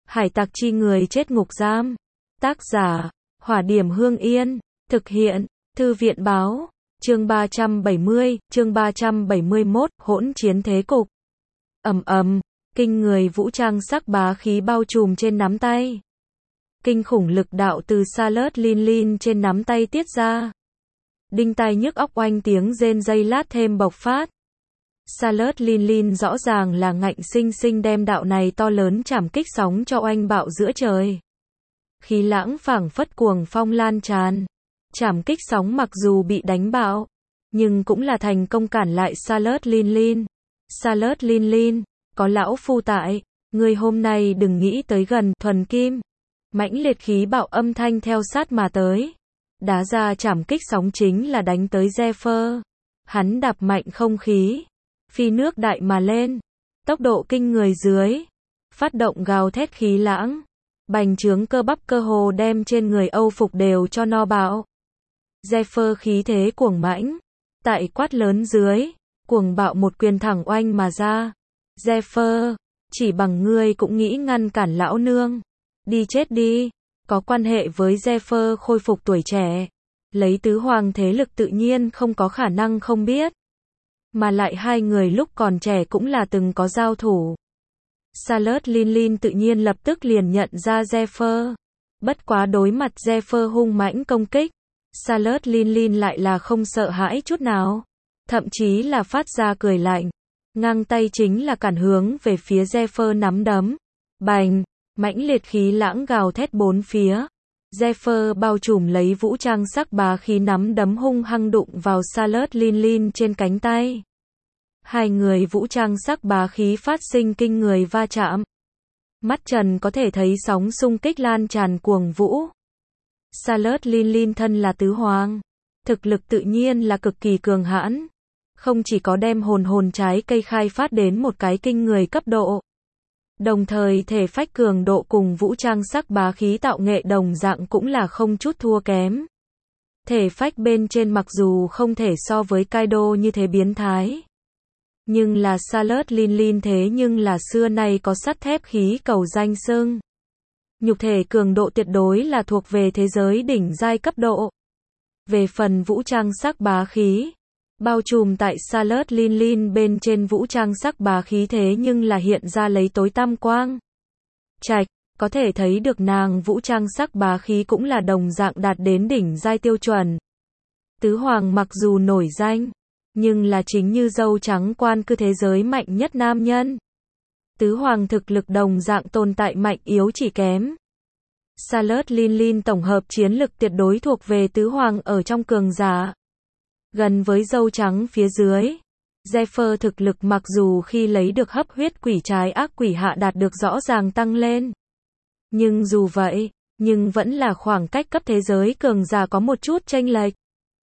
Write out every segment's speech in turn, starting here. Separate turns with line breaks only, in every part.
Hải tặc chi người chết ngục giam. Tác giả, Hỏa Điểm Hương Yên. Thực hiện, Thư viện báo. Chương 370, chương 371, hỗn chiến thế cục. Ầm ầm, kinh người vũ trang sắc bá khí bao trùm trên nắm tay. Kinh khủng lực đạo từ Charlotte Lin trên nắm tay tiết ra. Đinh tai nhức óc oanh tiếng rên giây lát thêm bộc phát. Charlotte Lin rõ ràng là ngạnh sinh sinh đem đạo này to lớn chảm kích sóng cho oanh bạo giữa trời. Khí lãng phảng phất cuồng phong lan tràn. Chảm kích sóng mặc dù bị đánh bạo, nhưng cũng là thành công cản lại Charlotte Lin. Charlotte Lin, có lão phu tại, người hôm nay đừng nghĩ tới gần, thuần kim. Mãnh liệt khí bạo âm thanh theo sát mà tới. Đá ra chảm kích sóng chính là đánh tới Zephyr. Hắn đạp mạnh không khí, phi nước đại mà lên, tốc độ kinh người dưới, phát động gào thét khí lãng, bành trướng cơ bắp cơ hồ đem trên người Âu phục đều cho no bạo. Zephyr khí thế cuồng mãnh, tại quát lớn dưới, cuồng bạo một quyền thẳng oanh mà ra. Zephyr, chỉ bằng ngươi cũng nghĩ ngăn cản lão nương, đi chết đi. Có quan hệ với Zephyr khôi phục tuổi trẻ, lấy tứ hoàng thế lực tự nhiên không có khả năng không biết. Mà lại hai người lúc còn trẻ cũng là từng có giao thủ. Charlotte Lin tự nhiên lập tức liền nhận ra Zephyr. Bất quá đối mặt Zephyr hung mãnh công kích, Charlotte Lin lại là không sợ hãi chút nào. Thậm chí là phát ra cười lạnh. Ngang tay chính là cản hướng về phía Zephyr nắm đấm. Bành, mãnh liệt khí lãng gào thét bốn phía. Zephyr bao trùm lấy vũ trang sắc bá khí nắm đấm hung hăng đụng vào Charlotte Lin trên cánh tay. Hai người vũ trang sắc bá khí phát sinh kinh người va chạm. Mắt trần có thể thấy sóng xung kích lan tràn cuồng vũ. Charlotte Lin thân là tứ hoàng, thực lực tự nhiên là cực kỳ cường hãn. Không chỉ có đem hồn trái cây khai phát đến một cái kinh người cấp độ, đồng thời thể phách cường độ cùng vũ trang sắc bá khí tạo nghệ đồng dạng cũng là không chút thua kém. Thể phách bên trên mặc dù không thể so với Kaido như thế biến thái, nhưng là Charlotte Lin thế nhưng là xưa nay có sắt thép khí cầu danh xưng. Nhục thể cường độ tuyệt đối là thuộc về thế giới đỉnh giai cấp độ. Về phần vũ trang sắc bá khí, bao trùm tại Charlotte Lin bên trên vũ trang sắc bá khí thế nhưng là hiện ra lấy tối tăm quang trạch, có thể thấy được nàng vũ trang sắc bá khí cũng là đồng dạng đạt đến đỉnh giai tiêu chuẩn. Tứ hoàng mặc dù nổi danh, nhưng là chính như dâu trắng quan cư thế giới mạnh nhất nam nhân. Tứ hoàng thực lực đồng dạng tồn tại mạnh yếu chỉ kém. Charlotte Lin tổng hợp chiến lực tuyệt đối thuộc về tứ hoàng ở trong cường giả. Gần với dâu trắng phía dưới, Zephyr thực lực mặc dù khi lấy được hấp huyết quỷ trái ác quỷ hạ đạt được rõ ràng tăng lên. Nhưng dù vậy, nhưng vẫn là khoảng cách cấp thế giới cường giả có một chút chênh lệch.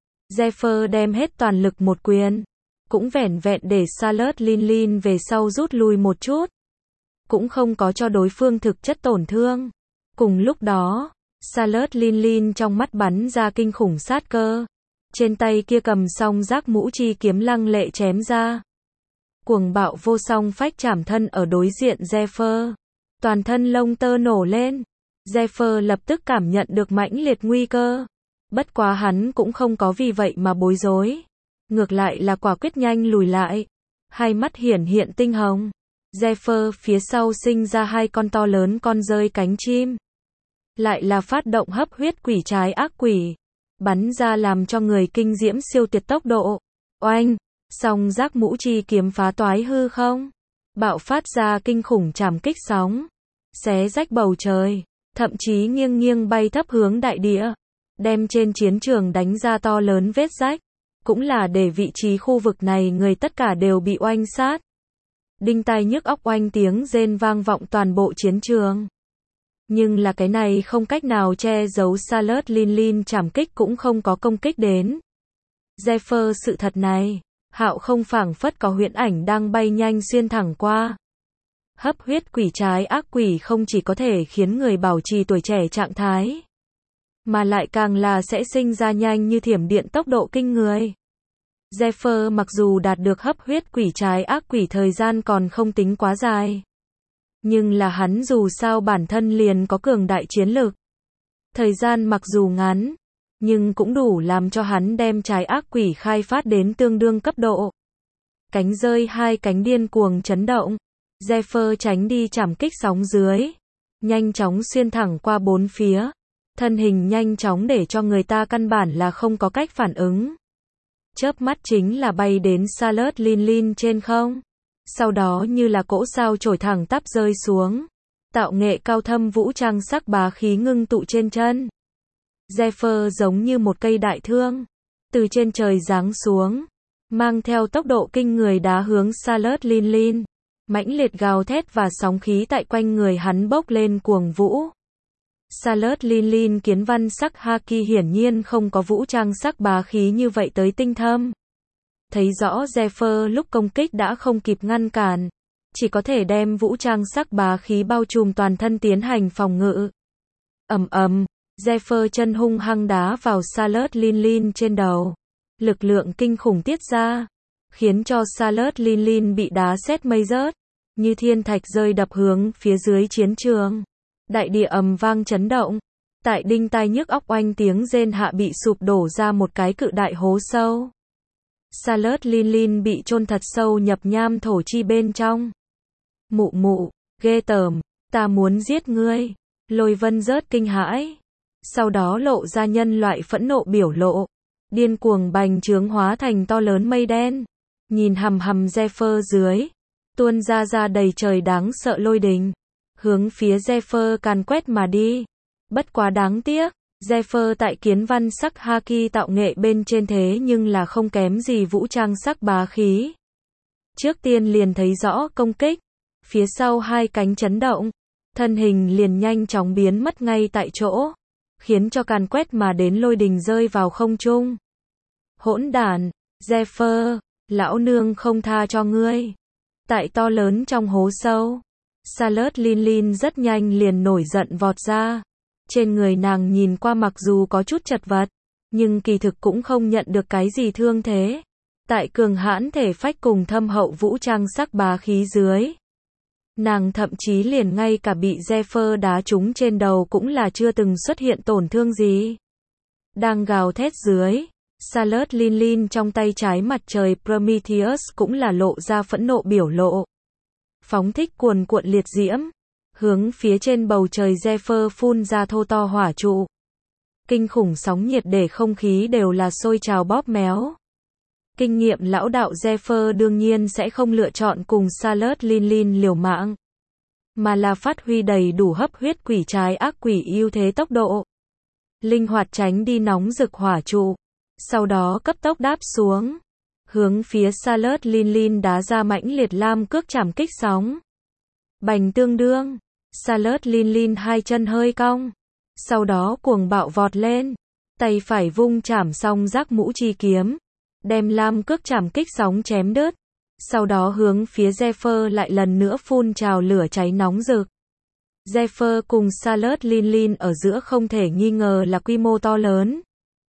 Zephyr đem hết toàn lực một quyền, cũng vẻn vẹn để Charlotte Lin về sau rút lui một chút. Cũng không có cho đối phương thực chất tổn thương. Cùng lúc đó, Charlotte Lin trong mắt bắn ra kinh khủng sát cơ. Trên tay kia cầm song giác mũ chi kiếm lăng lệ chém ra. Cuồng bạo vô song phách chảm thân ở đối diện Zephyr. Toàn thân lông tơ nổ lên. Zephyr lập tức cảm nhận được mãnh liệt nguy cơ. Bất quá hắn cũng không có vì vậy mà bối rối. Ngược lại là quả quyết nhanh lùi lại. Hai mắt hiển hiện tinh hồng. Zephyr phía sau sinh ra hai con to lớn con rơi cánh chim. Lại là phát động hấp huyết quỷ trái ác quỷ. Bắn ra làm cho người kinh diễm siêu tuyệt tốc độ. Oanh, song giác mũ chi kiếm phá toái hư không. Bạo phát ra kinh khủng trảm kích sóng. Xé rách bầu trời. Thậm chí nghiêng bay thấp hướng đại địa. Đem trên chiến trường đánh ra to lớn vết rách. Cũng là để vị trí khu vực này người tất cả đều bị oanh sát. Đinh tai nhức óc oanh tiếng rên vang vọng toàn bộ chiến trường. Nhưng là cái này không cách nào che giấu Charlotte Lin trảm kích cũng không có công kích đến. Zephyr sự thật này, hạo không phảng phất có huyễn ảnh đang bay nhanh xuyên thẳng qua. Hấp huyết quỷ trái ác quỷ không chỉ có thể khiến người bảo trì tuổi trẻ trạng thái, mà lại càng là sẽ sinh ra nhanh như thiểm điện tốc độ kinh người. Zephyr mặc dù đạt được hấp huyết quỷ trái ác quỷ thời gian còn không tính quá dài, Nhưng là hắn dù sao bản thân liền có cường đại chiến lực. Thời gian mặc dù ngắn, nhưng cũng đủ làm cho hắn đem trái ác quỷ khai phát đến tương đương cấp độ. Cánh rơi hai cánh điên cuồng chấn động. Zephyr tránh đi trảm kích sóng dưới. Nhanh chóng xuyên thẳng qua bốn phía. Thân hình nhanh chóng để cho người ta căn bản là không có cách phản ứng. Chớp mắt chính là bay đến Charlotte Lin trên không. Sau đó như là cỗ sao chổi thẳng tắp rơi xuống. Tạo nghệ cao thâm vũ trang sắc bá khí ngưng tụ trên chân. Zephyr giống như một cây đại thương. Từ trên trời giáng xuống. Mang theo tốc độ kinh người đá hướng Charlotte Lin. Mãnh liệt gào thét và sóng khí tại quanh người hắn bốc lên cuồng vũ. Charlotte Lin kiến văn sắc haki hiển nhiên không có vũ trang sắc bá khí như vậy tới tinh thâm. Thấy rõ Zephyr lúc công kích đã không kịp ngăn cản. Chỉ có thể đem vũ trang sắc bá khí bao trùm toàn thân tiến hành phòng ngự. Ầm ầm, Zephyr chân hung hăng đá vào Charlotte Lin trên đầu. Lực lượng kinh khủng tiết ra. Khiến cho Charlotte Lin bị đá sét mây rớt. Như thiên thạch rơi đập hướng phía dưới chiến trường. Đại địa ầm vang chấn động. Tại đinh tai nhức óc oanh tiếng rên hạ bị sụp đổ ra một cái cự đại hố sâu. Charlotte Lin bị chôn thật sâu nhập nham thổ chi bên trong. Mụ mụ, ghê tởm, ta muốn giết ngươi. Lôi Vân rớt kinh hãi. Sau đó lộ ra nhân loại phẫn nộ biểu lộ. Điên cuồng bành trướng hóa thành to lớn mây đen. Nhìn hầm Zephyr dưới. Tuôn ra đầy trời đáng sợ lôi đình. Hướng phía Zephyr càn quét mà đi. Bất quá đáng tiếc. Zephyr tại kiến văn sắc haki tạo nghệ bên trên thế nhưng là không kém gì vũ trang sắc bá khí. Trước tiên liền thấy rõ công kích. Phía sau hai cánh chấn động. Thân hình liền nhanh chóng biến mất ngay tại chỗ. Khiến cho càn quét mà đến lôi đình rơi vào không trung. Hỗn đản, Zephyr, lão nương không tha cho ngươi. Tại to lớn trong hố sâu. Charlotte Lin rất nhanh liền nổi giận vọt ra. Trên người nàng nhìn qua mặc dù có chút chật vật, nhưng kỳ thực cũng không nhận được cái gì thương thế. Tại cường hãn thể phách cùng thâm hậu vũ trang sắc bá khí dưới. Nàng thậm chí liền ngay cả bị Zephyr đá trúng trên đầu cũng là chưa từng xuất hiện tổn thương gì. Đang gào thét dưới, Charlotte Lin trong tay trái mặt trời Prometheus cũng là lộ ra phẫn nộ biểu lộ. Phóng thích cuồn cuộn liệt diễm. Hướng phía trên bầu trời Zephyr phun ra thô to hỏa trụ. Kinh khủng sóng nhiệt để không khí đều là sôi trào bóp méo. Kinh nghiệm lão đạo Zephyr đương nhiên sẽ không lựa chọn cùng Charlotte Lin liều mạng. Mà là phát huy đầy đủ hấp huyết quỷ trái ác quỷ ưu thế tốc độ. Linh hoạt tránh đi nóng rực hỏa trụ. Sau đó cấp tốc đáp xuống. Hướng phía Charlotte Lin đá ra mãnh liệt lam cước chảm kích sóng. Bành tương đương. Charlotte Lin hai chân hơi cong. Sau đó cuồng bạo vọt lên. Tay phải vung chảm song giác mũ chi kiếm. Đem lam cước chảm kích sóng chém đứt. Sau đó hướng phía Zephyr lại lần nữa phun trào lửa cháy nóng rực. Zephyr cùng Charlotte Lin ở giữa không thể nghi ngờ là quy mô to lớn.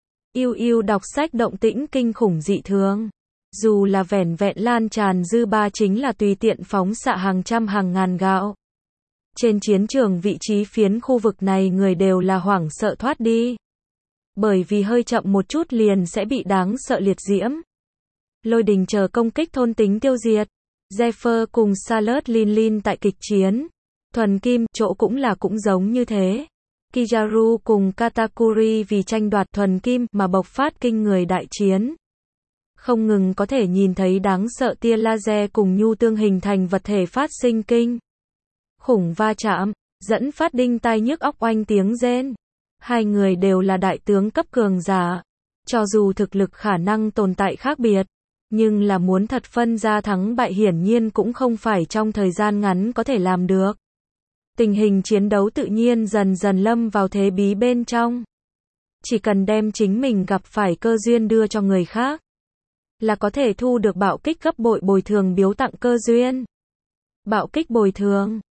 Yêu đọc sách động tĩnh kinh khủng dị thường. Dù là vẻn vẹn lan tràn dư ba chính là tùy tiện phóng xạ hàng trăm hàng ngàn gạo. Trên chiến trường vị trí phiến khu vực này người đều là hoảng sợ thoát đi. Bởi vì hơi chậm một chút liền sẽ bị đáng sợ liệt diễm. Lôi đình chờ công kích thôn tính tiêu diệt. Zephyr cùng Charlotte Lin tại kịch chiến. Thuần kim chỗ cũng giống như thế. Kizaru cùng Katakuri vì tranh đoạt thuần kim mà bộc phát kinh người đại chiến. Không ngừng có thể nhìn thấy đáng sợ tia laser cùng nhu tương hình thành vật thể phát sinh kinh khủng va chạm, dẫn phát đinh tai nhức óc oanh tiếng rên. Hai người đều là đại tướng cấp cường giả. Cho dù thực lực khả năng tồn tại khác biệt, nhưng là muốn thật phân ra thắng bại hiển nhiên cũng không phải trong thời gian ngắn có thể làm được. Tình hình chiến đấu tự nhiên dần dần lâm vào thế bí bên trong. Chỉ cần đem chính mình gặp phải cơ duyên đưa cho người khác, là có thể thu được bạo kích gấp bội bồi thường biếu tặng cơ duyên. Bạo kích bồi thường.